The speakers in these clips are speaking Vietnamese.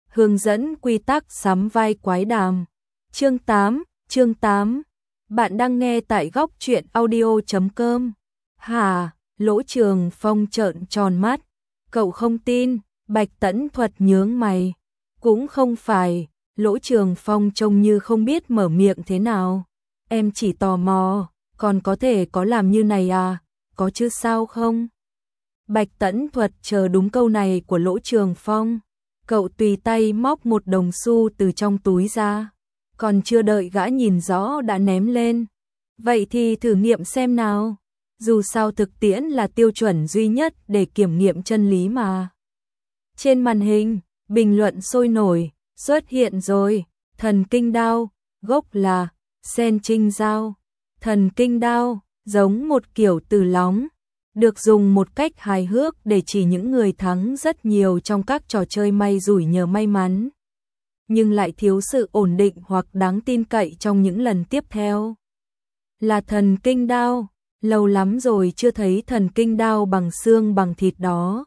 hướng dẫn quy tắc sắm vai quái đàm. Chương 8. Bạn đang nghe tại góc truyện audio.com. Hả? Lỗ Trường Phong trợn tròn mắt. Cậu không tin? Bạch Tẫn Thuật nhướng mày. Cũng không phải. Lỗ Trường Phong trông như không biết mở miệng thế nào. Em chỉ tò mò, còn có thể có làm như này à? Có chứ sao không? Bạch Tẫn Thuật chờ đúng câu này của Lỗ Trường Phong. Cậu tùy tay móc một đồng xu từ trong túi ra. Còn chưa đợi gã nhìn rõ đã ném lên. Vậy thì thử nghiệm xem nào. Dù sao thực tiễn là tiêu chuẩn duy nhất để kiểm nghiệm chân lý mà. Trên màn hình, bình luận sôi nổi, xuất hiện rồi. Thần kinh đao, gốc là sen trinh dao. Thần kinh đao, giống một kiểu từ lóng, được dùng một cách hài hước để chỉ những người thắng rất nhiều trong các trò chơi may rủi nhờ may mắn, nhưng lại thiếu sự ổn định hoặc đáng tin cậy trong những lần tiếp theo. Là thần kinh đao, lâu lắm rồi chưa thấy thần kinh đao bằng xương bằng thịt đó.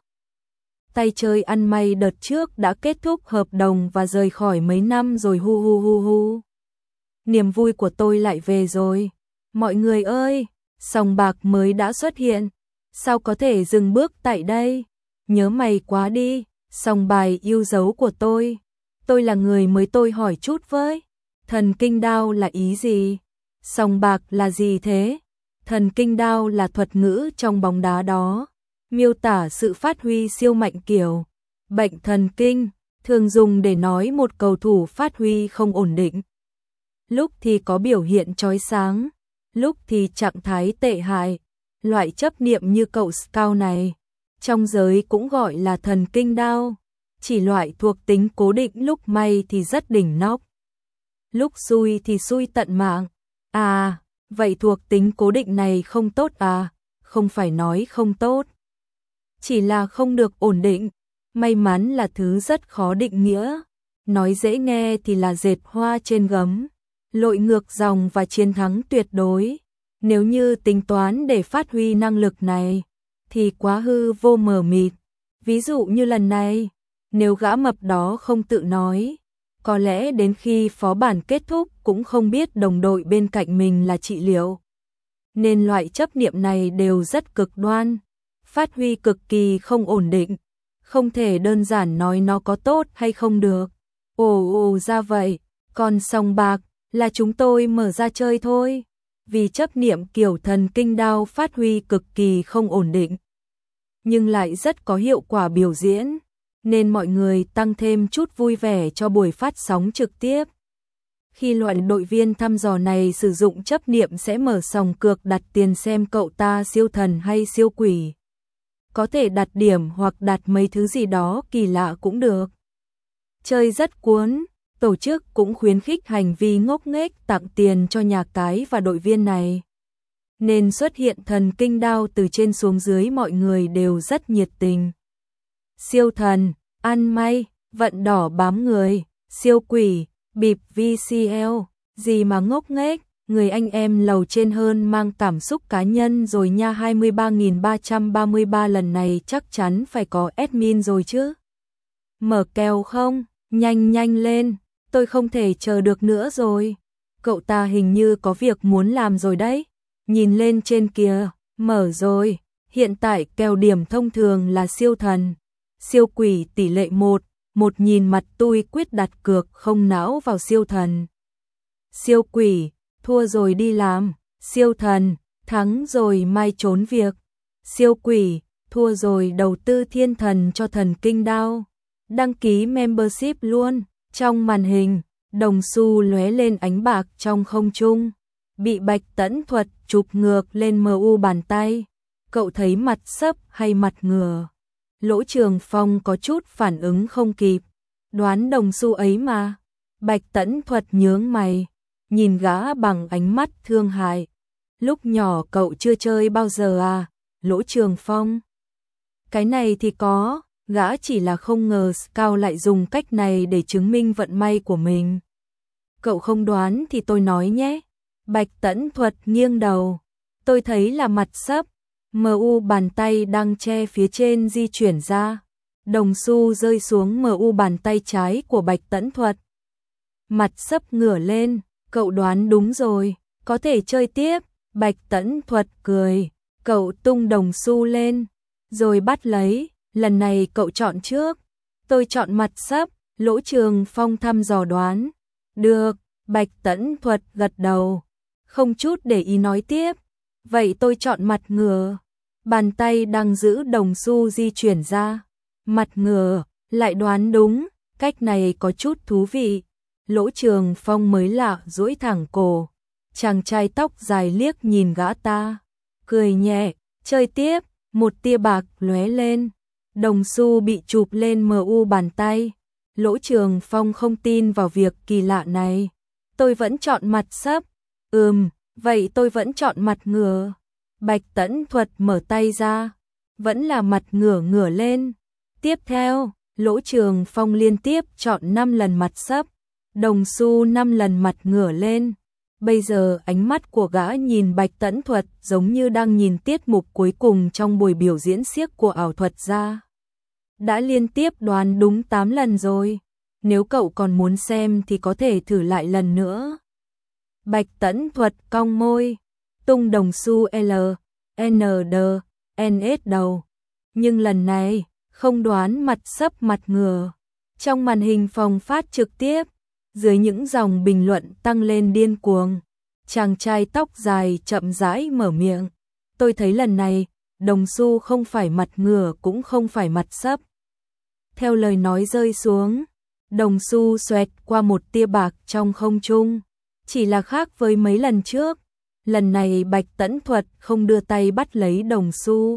Tay chơi ăn may đợt trước đã kết thúc hợp đồng và rời khỏi mấy năm rồi hu hu hu hu. Niềm vui của tôi lại về rồi. Mọi người ơi, sòng bạc mới đã xuất hiện. Sao có thể dừng bước tại đây? Nhớ mày quá đi, sòng bài yêu dấu của tôi. Tôi là người mới, tôi hỏi chút với. Thần kinh đao là ý gì? Sòng bạc là gì thế? Thần kinh đao là thuật ngữ trong bóng đá đó, miêu tả sự phát huy siêu mạnh kiểu bệnh thần kinh, thường dùng để nói một cầu thủ phát huy không ổn định. Lúc thì có biểu hiện chói sáng, lúc thì trạng thái tệ hại. Loại chấp niệm như cậu scout này, trong giới cũng gọi là thần kinh đao, chỉ loại thuộc tính cố định, lúc may thì rất đỉnh nóc, lúc xui thì xui tận mạng. À, vậy thuộc tính cố định này không tốt à? Không phải nói không tốt, chỉ là không được ổn định. May mắn là thứ rất khó định nghĩa, nói dễ nghe thì là dệt hoa trên gấm, lội ngược dòng và chiến thắng tuyệt đối. Nếu như tính toán để phát huy năng lực này, thì quá hư vô mờ mịt. Ví dụ như lần này, nếu gã mập đó không tự nói, có lẽ đến khi phó bản kết thúc cũng không biết đồng đội bên cạnh mình là trị liệu. Nên loại chấp niệm này đều rất cực đoan, phát huy cực kỳ không ổn định, không thể đơn giản nói nó có tốt hay không được. Ồ ra vậy, còn sòng bạc là chúng tôi mở ra chơi thôi. Vì chấp niệm kiểu thần kinh đao phát huy cực kỳ không ổn định, nhưng lại rất có hiệu quả biểu diễn, nên mọi người tăng thêm chút vui vẻ cho buổi phát sóng trực tiếp. Khi loại đội viên thăm dò này sử dụng chấp niệm sẽ mở sòng cược đặt tiền xem cậu ta siêu thần hay siêu quỷ. Có thể đặt điểm hoặc đặt mấy thứ gì đó kỳ lạ cũng được. Chơi rất cuốn. Tổ chức cũng khuyến khích hành vi ngốc nghếch, tặng tiền cho nhà cái và đội viên này. Nên xuất hiện thần kinh đao từ trên xuống dưới mọi người đều rất nhiệt tình. Siêu thần, ăn may, vận đỏ bám người, siêu quỷ, bịp VCL, gì mà ngốc nghếch, người anh em lầu trên hơn mang cảm xúc cá nhân rồi nha. 23.333 lần này chắc chắn phải có admin rồi chứ. Mở kèo không? Nhanh lên. Tôi không thể chờ được nữa rồi. Cậu ta hình như có việc muốn làm rồi đấy. Nhìn lên trên kìa, mở rồi. Hiện tại kèo điểm thông thường là siêu thần, siêu quỷ tỷ lệ 1 nhìn mặt tôi quyết đặt cược không não vào siêu thần. Siêu quỷ, thua rồi đi làm. Siêu thần, thắng rồi mai trốn việc. Siêu quỷ, thua rồi đầu tư thiên thần cho thần kinh đao. Đăng ký membership luôn. Trong màn hình, đồng xu lóe lên ánh bạc trong không trung, bị Bạch Tẫn Thuật chụp ngược lên MU bàn tay. Cậu thấy mặt sấp hay mặt ngửa? Lỗ Trường Phong có chút phản ứng không kịp. Đoán đồng xu ấy mà. Bạch Tẫn Thuật nhướng mày, nhìn gã bằng ánh mắt thương hại. Lúc nhỏ cậu chưa chơi bao giờ à? Lỗ Trường Phong. Cái này thì có. Gã chỉ là không ngờ Scout lại dùng cách này để chứng minh vận may của mình. Cậu không đoán thì tôi nói nhé. Bạch Tẫn Thuật nghiêng đầu. Tôi thấy là mặt sấp. MU bàn tay đang che phía trên di chuyển ra. Đồng xu rơi xuống mu bàn tay trái của Bạch Tẫn Thuật. Mặt sấp ngửa lên, cậu đoán đúng rồi, có thể chơi tiếp. Bạch Tẫn Thuật cười, cậu tung đồng xu lên, rồi bắt lấy, lần này cậu chọn trước. Tôi chọn mặt sấp, Lỗ Trường Phong thăm dò đoán. Được, Bạch Tẫn Thuật gật đầu, không chút để ý nói tiếp. Vậy tôi chọn mặt ngửa. Bàn tay đang giữ đồng xu di chuyển ra. Mặt ngửa, lại đoán đúng, cách này có chút thú vị. Lỗ Trường Phong mới lạ duỗi thẳng cổ. Chàng trai tóc dài liếc nhìn gã ta, cười nhẹ, chơi tiếp, một tia bạc lóe lên. Đồng xu bị chụp lên mu bàn tay. Lỗ Trường Phong không tin vào việc kỳ lạ này. Tôi vẫn chọn mặt sấp. Vậy tôi vẫn chọn mặt ngửa. Bạch Tẫn Thuật mở tay ra, vẫn là mặt ngửa ngửa lên. Tiếp theo, Lỗ Trường Phong liên tiếp chọn 5 lần mặt sấp, đồng xu 5 lần mặt ngửa lên. Bây giờ ánh mắt của gã nhìn Bạch Tẫn Thuật giống như đang nhìn tiết mục cuối cùng trong buổi biểu diễn xiếc của ảo thuật gia. Đã liên tiếp đoán đúng 8 lần rồi, nếu cậu còn muốn xem thì có thể thử lại lần nữa. Bạch Tẫn Thuật cong môi, tung đồng xu L, N, D, N, S đầu. Nhưng lần này, không đoán mặt sấp mặt ngửa. Trong màn hình phòng phát trực tiếp, dưới những dòng bình luận tăng lên điên cuồng, chàng trai tóc dài chậm rãi mở miệng. Tôi thấy lần này, đồng xu không phải mặt ngửa cũng không phải mặt sấp. Theo lời nói rơi xuống, đồng xu xoẹt qua một tia bạc trong không trung. Chỉ là khác với mấy lần trước, lần này Bạch Tẫn Thuật không đưa tay bắt lấy đồng xu,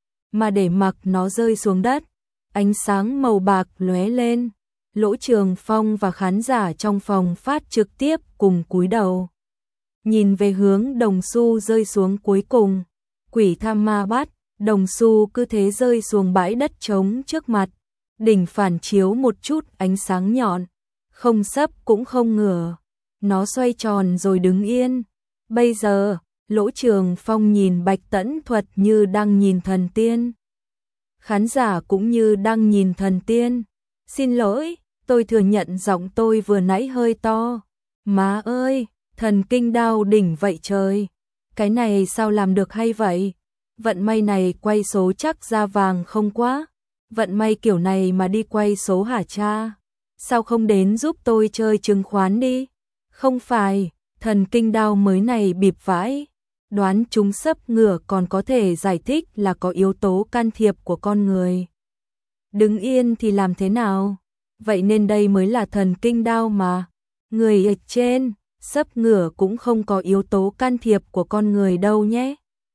mà để mặc nó rơi xuống đất. Ánh sáng màu bạc lóe lên. Lỗ Trường Phong và khán giả trong phòng phát trực tiếp cùng cúi đầu, nhìn về hướng đồng xu rơi xuống cuối cùng. Quỷ tham ma bắt, đồng xu cứ thế rơi xuống bãi đất trống trước mặt. Đỉnh phản chiếu một chút ánh sáng nhọn, không sấp cũng không ngửa. Nó xoay tròn rồi đứng yên. Bây giờ, Lỗ Trường Phong nhìn Bạch Tẫn Thuật như đang nhìn thần tiên. Khán giả cũng như đang nhìn thần tiên. Xin lỗi, tôi thừa nhận giọng tôi vừa nãy hơi to. Má ơi, thần kinh đao đỉnh vậy trời. Cái này sao làm được hay vậy? Vận may này quay số chắc ra vàng không quá. Vận may kiểu này mà đi quay số hả cha? Sao không đến giúp tôi chơi chứng khoán đi? Không phải, thần kinh đao mới này bịp vãi. Đoán trúng sấp ngửa còn có thể giải thích là có yếu tố can thiệp của con người. Đứng yên thì làm thế nào? Vậy nên đây mới là thần kinh đao mà. Người ở trên, sấp ngửa cũng không có yếu tố can thiệp của con người đâu nhé.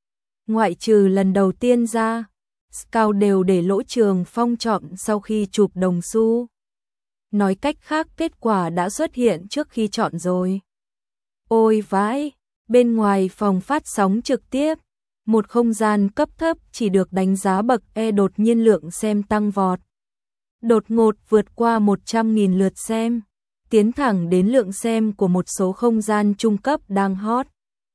Ngoại trừ lần đầu tiên ra, Scout đều để Lỗ Trường Phong chọn sau khi chụp đồng xu. Nói cách khác kết quả đã xuất hiện trước khi chọn rồi. Ôi vãi, bên ngoài phòng phát sóng trực tiếp, một không gian cấp thấp chỉ được đánh giá bậc E đột nhiên lượng xem tăng vọt. Đột ngột vượt qua 100.000 lượt xem, tiến thẳng đến lượng xem của một số không gian trung cấp đang hot.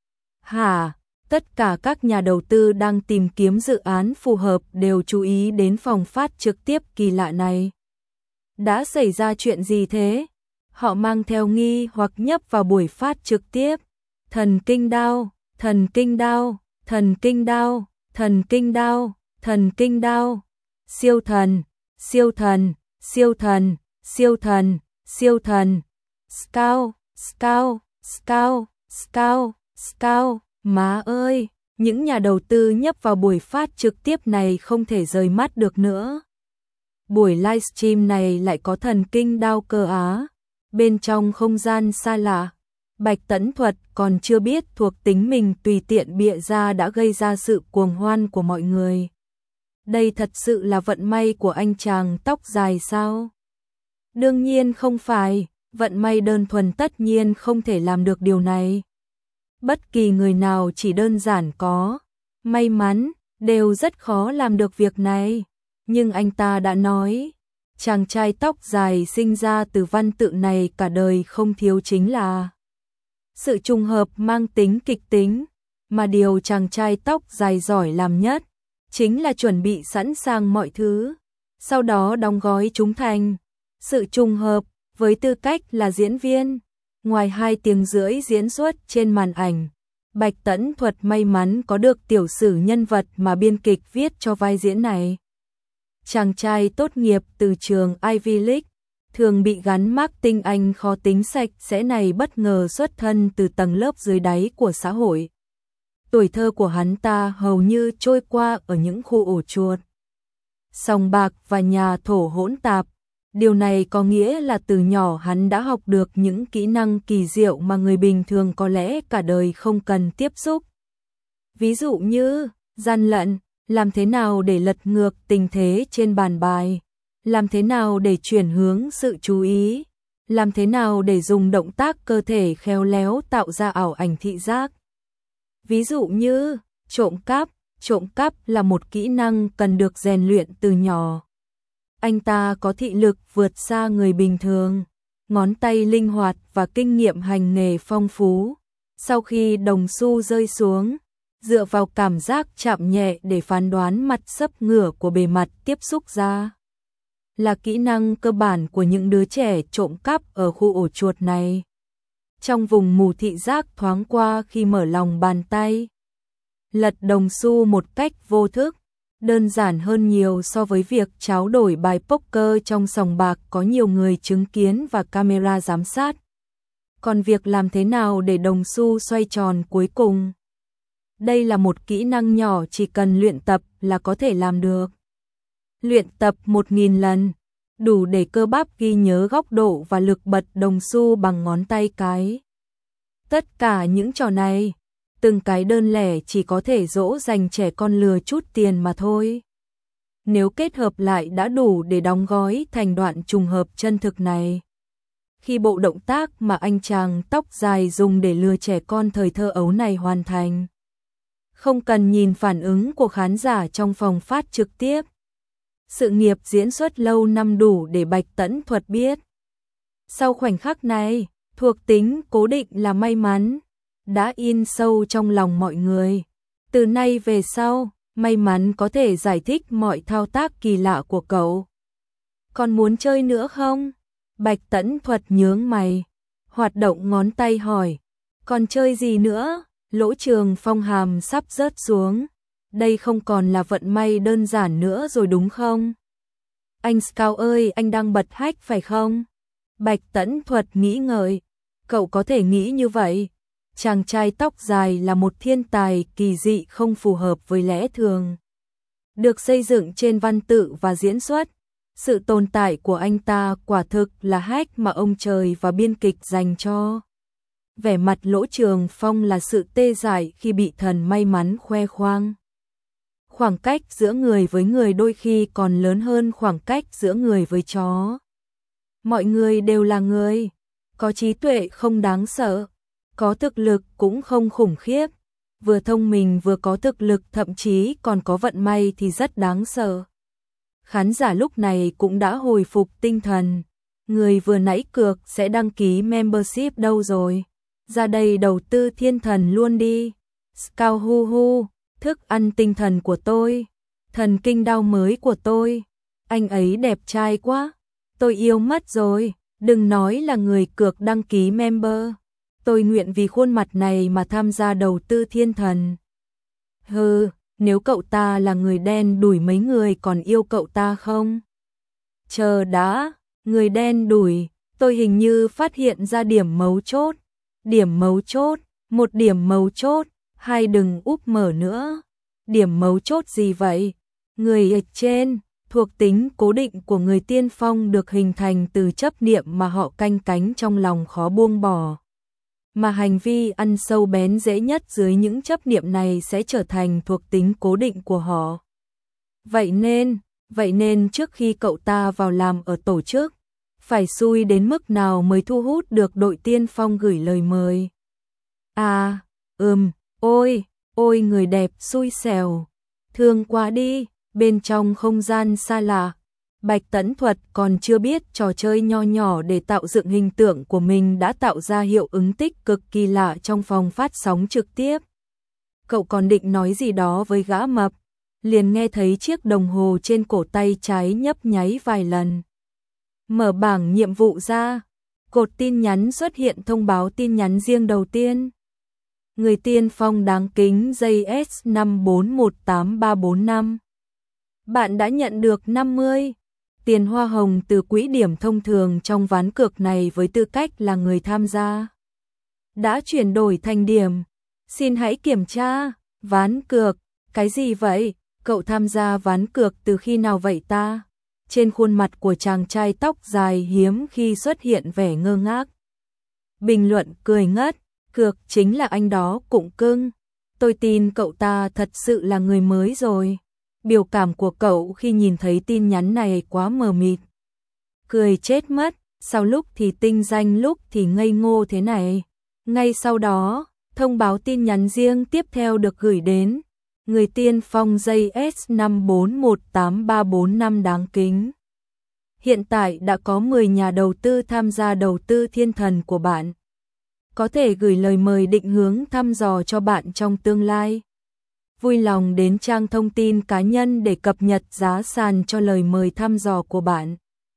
Hả? Tất cả các nhà đầu tư đang tìm kiếm dự án phù hợp đều chú ý đến phòng phát trực tiếp kỳ lạ này. Đã xảy ra chuyện gì thế? Họ mang theo nghi hoặc nhấp vào buổi phát trực tiếp. Thần kinh đao, thần kinh đao, thần kinh đao, thần kinh đao, thần kinh đao. Siêu thần, siêu thần, siêu thần, siêu thần, siêu thần. Scout, Scout, Scout, Scout, Scout. Má ơi, những nhà đầu tư nhấp vào buổi phát trực tiếp này không thể rời mắt được nữa. Buổi livestream này lại có thần kinh đao cơ á. Bên trong không gian xa lạ, Bạch Tẫn Thuật còn chưa biết thuộc tính mình tùy tiện bịa ra đã gây ra sự cuồng hoan của mọi người. Đây thật sự là vận may của anh chàng tóc dài sao? Đương nhiên không phải, vận may đơn thuần tất nhiên không thể làm được điều này. Bất kỳ người nào chỉ đơn giản có may mắn đều rất khó làm được việc này. Nhưng anh ta đã nói, chàng trai tóc dài sinh ra từ văn tự này cả đời không thiếu chính là sự trùng hợp mang tính kịch tính, mà điều chàng trai tóc dài giỏi làm nhất chính là chuẩn bị sẵn sàng mọi thứ. sau đó đóng gói chúng thành sự trùng hợp với tư cách là diễn viên. Ngoài 2 tiếng rưỡi diễn xuất trên màn ảnh, Bạch Tẫn Thuật may mắn có được tiểu sử nhân vật mà biên kịch viết cho vai diễn này. Chàng trai tốt nghiệp từ trường Ivy League, thường bị gắn mác tinh anh khó tính sạch sẽ này bất ngờ xuất thân từ tầng lớp dưới đáy của xã hội. Tuổi thơ của hắn ta hầu như trôi qua ở những khu ổ chuột, sòng bạc và nhà thổ hỗn tạp. Điều này có nghĩa là từ nhỏ hắn đã học được những kỹ năng kỳ diệu mà người bình thường có lẽ cả đời không cần tiếp xúc. Ví dụ như gian lận, làm thế nào để lật ngược tình thế trên bàn bài, làm thế nào để chuyển hướng sự chú ý, làm thế nào để dùng động tác cơ thể khéo léo tạo ra ảo ảnh thị giác. Ví dụ như trộm cắp là một kỹ năng cần được rèn luyện từ nhỏ. Anh ta có thị lực vượt xa người bình thường, ngón tay linh hoạt và kinh nghiệm hành nghề phong phú. Sau khi đồng xu rơi xuống, dựa vào cảm giác chạm nhẹ để phán đoán mặt sấp ngửa của bề mặt tiếp xúc ra, là kỹ năng cơ bản của những đứa trẻ trộm cắp ở khu ổ chuột này. Trong vùng mù thị giác thoáng qua khi mở lòng bàn tay, lật đồng xu một cách vô thức, đơn giản hơn nhiều so với việc tráo đổi bài poker trong sòng bạc có nhiều người chứng kiến và camera giám sát. Còn việc làm thế nào để đồng xu xoay tròn cuối cùng, đây là một kỹ năng nhỏ chỉ cần luyện tập là có thể làm được. Luyện tập 1000 lần, đủ để cơ bắp ghi nhớ góc độ và lực bật đồng xu bằng ngón tay cái. Tất cả những trò này, từng cái đơn lẻ chỉ có thể dỗ dành trẻ con lừa chút tiền mà thôi. Nếu kết hợp lại đã đủ để đóng gói thành đoạn trùng hợp chân thực này. Khi bộ động tác mà anh chàng tóc dài dùng để lừa trẻ con thời thơ ấu này hoàn thành, không cần nhìn phản ứng của khán giả trong phòng phát trực tiếp. Sự nghiệp diễn xuất lâu năm đủ để Bạch Tẫn Thuật biết. Sau khoảnh khắc này, thuộc tính cố định là may mắn đã in sâu trong lòng mọi người. Từ nay về sau, may mắn có thể giải thích mọi thao tác kỳ lạ của cậu. Còn muốn chơi nữa không? Bạch Tẫn Thuật nhướng mày, hoạt động ngón tay hỏi. Còn chơi gì nữa? Lỗ Trường Phong hàm sắp rớt xuống. Đây không còn là vận may đơn giản nữa rồi đúng không? Anh Scout ơi, anh đang bật hack phải không? Bạch Tẫn Thuật nghĩ ngợi. Cậu có thể nghĩ như vậy. Chàng trai tóc dài là một thiên tài kỳ dị không phù hợp với lẽ thường. Được xây dựng trên văn tự và diễn xuất. Sự tồn tại của anh ta quả thực là hack mà ông trời và biên kịch dành cho. Vẻ mặt Lỗ Trường Phong là sự tê dại khi bị thần may mắn khoe khoang. Khoảng cách giữa người với người đôi khi còn lớn hơn khoảng cách giữa người với chó. Mọi người đều là người, có trí tuệ không đáng sợ, có thực lực cũng không khủng khiếp, vừa thông minh vừa có thực lực thậm chí còn có vận may thì rất đáng sợ. Khán giả lúc này cũng đã hồi phục tinh thần, người vừa nãy cược sẽ đăng ký membership đâu rồi, ra đây đầu tư thiên thần luôn đi. Scout hu hu, thức ăn tinh thần của tôi, thần kinh đao mới của tôi, anh ấy đẹp trai quá, tôi yêu mất rồi, đừng nói là người cược đăng ký member. Tôi nguyện vì khuôn mặt này mà tham gia đầu tư thiên thần. Hừ, nếu cậu ta là người đen đủi mấy người còn yêu cậu ta không? Chờ đã, người đen đủi, tôi hình như phát hiện ra điểm mấu chốt. Điểm mấu chốt, một điểm mấu chốt, hai đừng úp mở nữa. Điểm mấu chốt gì vậy? Người ở trên, thuộc tính cố định của người tiên phong được hình thành từ chấp niệm mà họ canh cánh trong lòng khó buông bỏ. Mà hành vi ăn sâu bén rễ nhất dưới những chấp niệm này sẽ trở thành thuộc tính cố định của họ. Vậy nên trước khi cậu ta vào làm ở tổ chức, phải xui đến mức nào mới thu hút được đội tiên phong gửi lời mời. À, ôi người đẹp xui xẻo, thương quá đi, bên trong không gian xa lạ. Bạch Tẫn Thuật còn chưa biết trò chơi nho nhỏ để tạo dựng hình tượng của mình đã tạo ra hiệu ứng tích cực kỳ lạ trong phòng phát sóng trực tiếp. Cậu còn định nói gì đó với gã mập. liền nghe thấy chiếc đồng hồ trên cổ tay trái nhấp nháy vài lần. Mở bảng nhiệm vụ ra, cột tin nhắn xuất hiện thông báo tin nhắn riêng đầu tiên. Người tiên phong đáng kính JS5418345. Bạn đã nhận được 50 tiền hoa hồng từ quỹ điểm thông thường trong ván cược này với tư cách là người tham gia. Đã chuyển đổi thành điểm. Xin hãy kiểm tra. Ván cược. Cái gì vậy? Cậu tham gia ván cược từ khi nào vậy ta? Trên khuôn mặt của chàng trai tóc dài hiếm khi xuất hiện vẻ ngơ ngác. Bình luận cười ngất. Cược chính là anh đó Cụng Cưng. Tôi tin cậu ta thật sự là người mới rồi. Biểu cảm của cậu khi nhìn thấy tin nhắn này quá mờ mịt. Cười chết mất, sao lúc thì tinh danh lúc thì ngây ngô thế này. Ngay sau đó, thông báo tin nhắn riêng tiếp theo được gửi đến. Người tiên phong JS5418345 đáng kính. Hiện tại đã có 10 nhà đầu tư tham gia đầu tư thiên thần của bạn. Có thể gửi lời mời định hướng thăm dò cho bạn trong tương lai. Vui lòng đến trang thông tin cá nhân để cập nhật giá sàn cho lời mời thăm dò của bạn.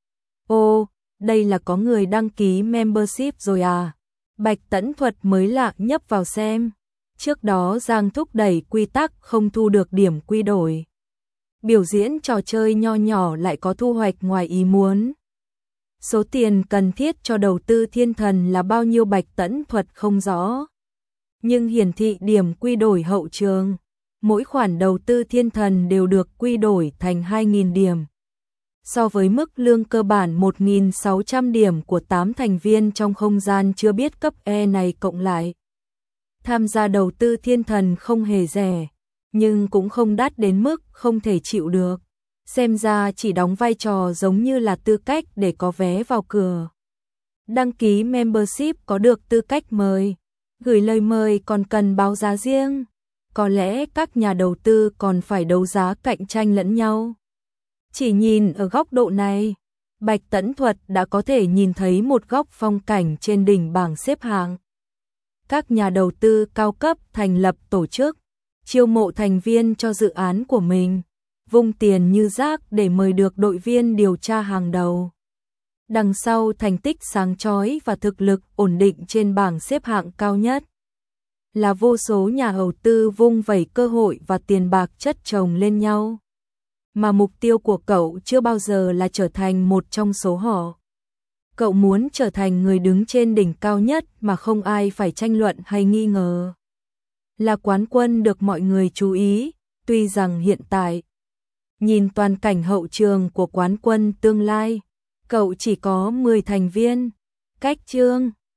Ô, đây là có người đăng ký membership rồi à? Bạch Tẫn Thuật mới lạ nhấp vào xem. Trước đó Giang thúc đẩy quy tắc không thu được điểm quy đổi. Biểu diễn trò chơi nho nhỏ lại có thu hoạch ngoài ý muốn. Số tiền cần thiết cho đầu tư thiên thần là bao nhiêu Bạch Tẫn Thuật không rõ. Nhưng hiển thị điểm quy đổi hậu trường. Mỗi khoản đầu tư thiên thần đều được quy đổi thành 2.000 điểm. So với mức lương cơ bản 1.600 điểm của 8 thành viên trong không gian chưa biết cấp E này cộng lại. Tham gia đầu tư thiên thần không hề rẻ, nhưng cũng không đắt đến mức không thể chịu được. Xem ra chỉ đóng vai trò giống như là tư cách để có vé vào cửa. Đăng ký membership có được tư cách mời, gửi lời mời còn cần báo giá riêng. Có lẽ các nhà đầu tư còn phải đấu giá cạnh tranh lẫn nhau. Chỉ nhìn ở góc độ này, Bạch Tẫn Thuật đã có thể nhìn thấy một góc phong cảnh trên đỉnh bảng xếp hạng. Các nhà đầu tư cao cấp thành lập tổ chức, chiêu mộ thành viên cho dự án của mình, vung tiền như rác để mời được đội viên điều tra hàng đầu. Đằng sau thành tích sáng chói và thực lực ổn định trên bảng xếp hạng cao nhất là vô số nhà đầu tư vung vẩy cơ hội và tiền bạc chất chồng lên nhau. Mà mục tiêu của cậu chưa bao giờ là trở thành một trong số họ. Cậu muốn trở thành người đứng trên đỉnh cao nhất mà không ai phải tranh luận hay nghi ngờ. Là quán quân được mọi người chú ý, tuy rằng hiện tại, nhìn toàn cảnh hậu trường của quán quân tương lai, cậu chỉ có 10 thành viên. Cách chương